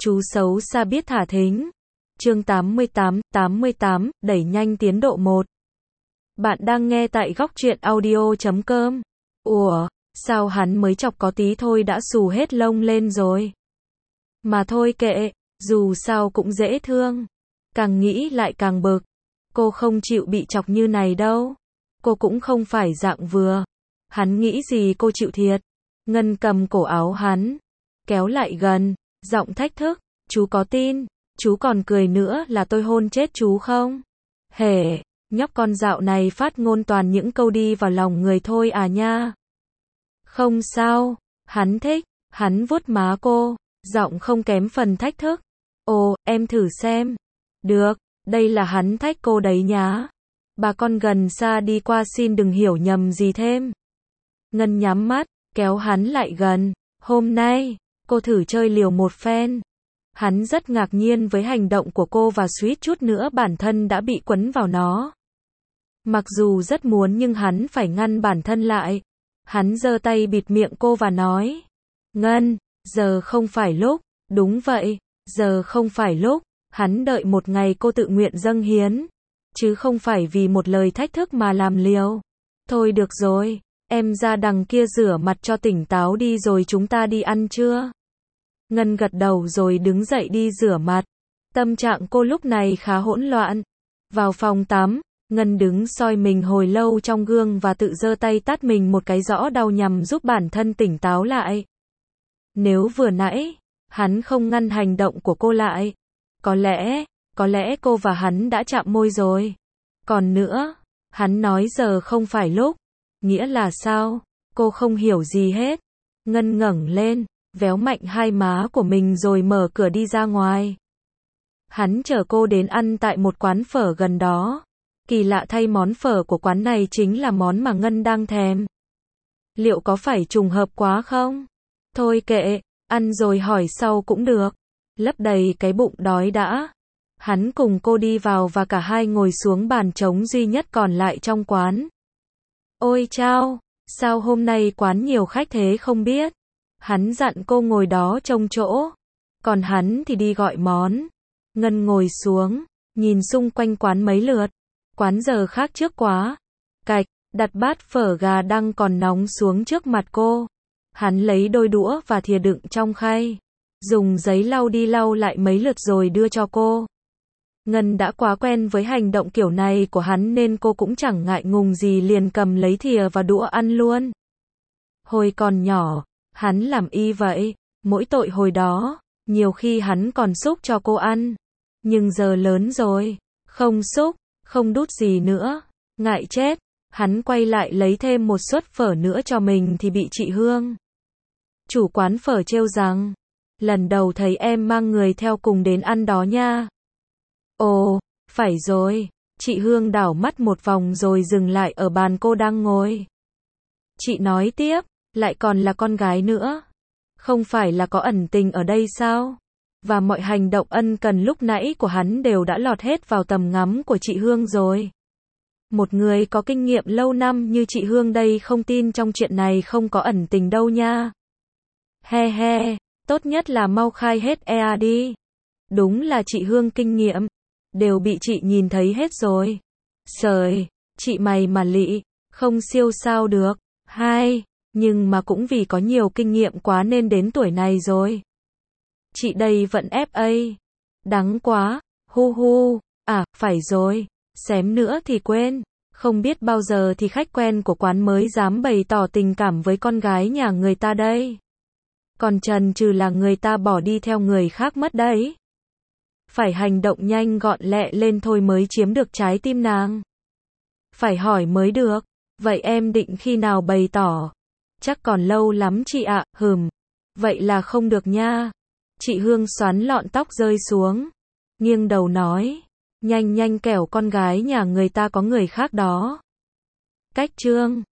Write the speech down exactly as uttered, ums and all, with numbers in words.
Chú xấu xa biết thả thính. Chương tám mươi tám, tám mươi tám, đẩy nhanh tiến độ một. Bạn đang nghe tại góc truyện audio chấm com. Ủa, sao hắn mới chọc có tí thôi đã xù hết lông lên rồi? Mà thôi kệ, dù sao cũng dễ thương. Càng nghĩ lại càng bực. Cô không chịu bị chọc như này đâu. Cô cũng không phải dạng vừa. Hắn nghĩ gì cô chịu thiệt. Ngân cầm cổ áo hắn, kéo lại gần, giọng thách thức, chú có tin, chú còn cười nữa là tôi hôn chết chú không? Hề, nhóc con dạo này phát ngôn toàn những câu đi vào lòng người thôi à nha. Không sao, hắn thích, hắn vuốt má cô, giọng không kém phần thách thức. Ồ, em thử xem. Được, đây là hắn thách cô đấy nhá. Bà con gần xa đi qua xin đừng hiểu nhầm gì thêm. Ngân nhắm mắt, kéo hắn lại gần. Hôm nay, cô thử chơi liều một phen. Hắn rất ngạc nhiên với hành động của cô và suýt chút nữa bản thân đã bị quấn vào nó. Mặc dù rất muốn nhưng hắn phải ngăn bản thân lại. Hắn giơ tay bịt miệng cô và nói. Ngân, giờ không phải lúc. Đúng vậy, giờ không phải lúc. Hắn đợi một ngày cô tự nguyện dâng hiến. Chứ không phải vì một lời thách thức mà làm liều. Thôi được rồi, em ra đằng kia rửa mặt cho tỉnh táo đi rồi chúng ta đi ăn trưa. Ngân gật đầu rồi đứng dậy đi rửa mặt. Tâm trạng cô lúc này khá hỗn loạn. Vào phòng tắm, Ngân đứng soi mình hồi lâu trong gương và tự giơ tay tát mình một cái rõ đau nhằm giúp bản thân tỉnh táo lại. Nếu vừa nãy, hắn không ngăn hành động của cô lại, có lẽ, có lẽ cô và hắn đã chạm môi rồi. Còn nữa, hắn nói giờ không phải lúc. Nghĩa là sao? Cô không hiểu gì hết. Ngân ngẩng lên, véo mạnh hai má của mình rồi mở cửa đi ra ngoài. Hắn chở cô đến ăn tại một quán phở gần đó. Kỳ lạ thay món phở của quán này chính là món mà Ngân đang thèm. Liệu có phải trùng hợp quá không? Thôi kệ, ăn rồi hỏi sau cũng được. Lấp đầy cái bụng đói đã. Hắn cùng cô đi vào và cả hai ngồi xuống bàn trống duy nhất còn lại trong quán. Ôi chao, sao hôm nay quán nhiều khách thế không biết. Hắn dặn cô ngồi đó trông chỗ. Còn hắn thì đi gọi món. Ngân ngồi xuống, nhìn xung quanh quán mấy lượt. Quán giờ khác trước quá. Cạch, đặt bát phở gà đang còn nóng xuống trước mặt cô. Hắn lấy đôi đũa và thìa đựng trong khay. Dùng giấy lau đi lau lại mấy lượt rồi đưa cho cô. Ngân đã quá quen với hành động kiểu này của hắn nên cô cũng chẳng ngại ngùng gì liền cầm lấy thìa và đũa ăn luôn. Hồi còn nhỏ, hắn làm y vậy, mỗi tội hồi đó, nhiều khi hắn còn xúc cho cô ăn. Nhưng giờ lớn rồi, không xúc, không đút gì nữa, ngại chết, hắn quay lại lấy thêm một suất phở nữa cho mình thì bị chị Hương, chủ quán phở trêu rằng, lần đầu thấy em mang người theo cùng đến ăn đó nha. Ồ, phải rồi, chị Hương đảo mắt một vòng rồi dừng lại ở bàn cô đang ngồi. Chị nói tiếp, lại còn là con gái nữa. Không phải là có ẩn tình ở đây sao? Và mọi hành động ân cần lúc nãy của hắn đều đã lọt hết vào tầm ngắm của chị Hương rồi. Một người có kinh nghiệm lâu năm như chị Hương đây không tin trong chuyện này không có ẩn tình đâu nha. He he, tốt nhất là mau khai hết e a đi. Đúng là chị Hương kinh nghiệm. Đều bị chị nhìn thấy hết rồi. Trời, chị mày mà lị, không siêu sao được. Hai, nhưng mà cũng vì có nhiều kinh nghiệm quá nên đến tuổi này rồi. Chị đây vẫn ép a. Đắng quá, hu hu, à, phải rồi, xém nữa thì quên. Không biết bao giờ thì khách quen của quán mới dám bày tỏ tình cảm với con gái nhà người ta đây. Còn chần chừ là người ta bỏ đi theo người khác mất đấy. Phải hành động nhanh gọn lẹ lên thôi mới chiếm được trái tim nàng. Phải hỏi mới được. Vậy em định khi nào bày tỏ? Chắc còn lâu lắm chị ạ, hừm. Vậy là không được nha. Chị Hương xoắn lọn tóc rơi xuống. Nghiêng đầu nói. Nhanh nhanh kẻo con gái nhà người ta có người khác đó. Cách trương.